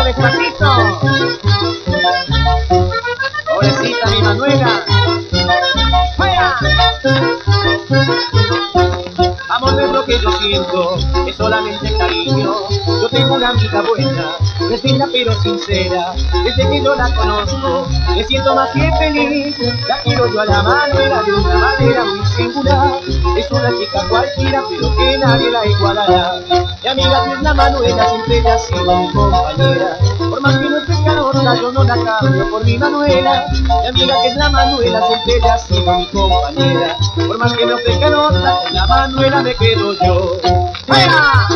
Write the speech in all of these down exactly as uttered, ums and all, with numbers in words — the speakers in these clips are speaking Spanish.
despacito. Pobrecita mi Manuela. ¡Fuera! Amor, no es lo que yo siento, es solamente cariño. Yo tengo una amiga buena, es linda pero sincera. Desde que yo la conozco, me siento más que feliz. La quiero yo a la Manuela de una manera muy singular. Es una chica cualquiera, pero que nadie la igualará. Mi amiga que es la Manuela, siempre ella ha sido mi compañera. Por más que no estés canosa, yo no la cambio por mi Manuela. Mi amiga que es la Manuela, siempre ella ha sido mi compañera. Por más que no estés canosa, con la Manuela me quedo yo. ¡Fuera!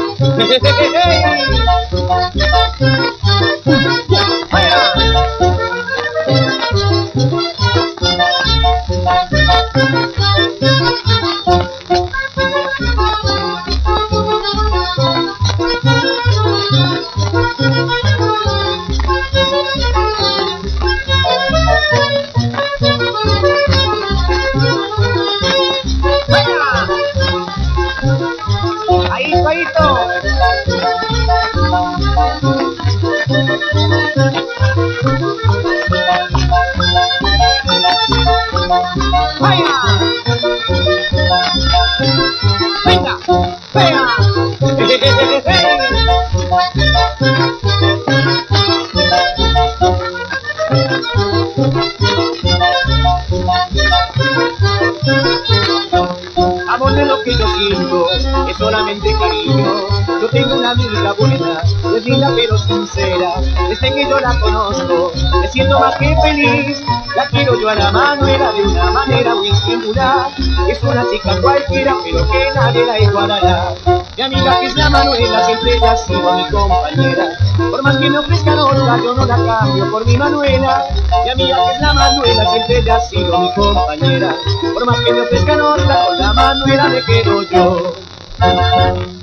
¡Fuera! Ahí, Paito. ¡Vaya! ¡Venga! ¡Venga! Amor, de lo que yo siento es solamente cariño. Yo tengo una amiga buena, es linda pero sincera. Desde que yo la conozco, me siento más que feliz. La quiero yo a la Manuela de una manera muy singular. Es una chica cualquiera, pero que nadie la igualará. Mi amiga que es la Manuela, siempre ella ha sido mi compañera. Por más que me ofrezcan otra, yo no la cambio por mi Manuela. Mi amiga que es la Manuela, siempre ella ha sido mi compañera. Por más que me ofrezcan otra, con la Manuela me quedo yo.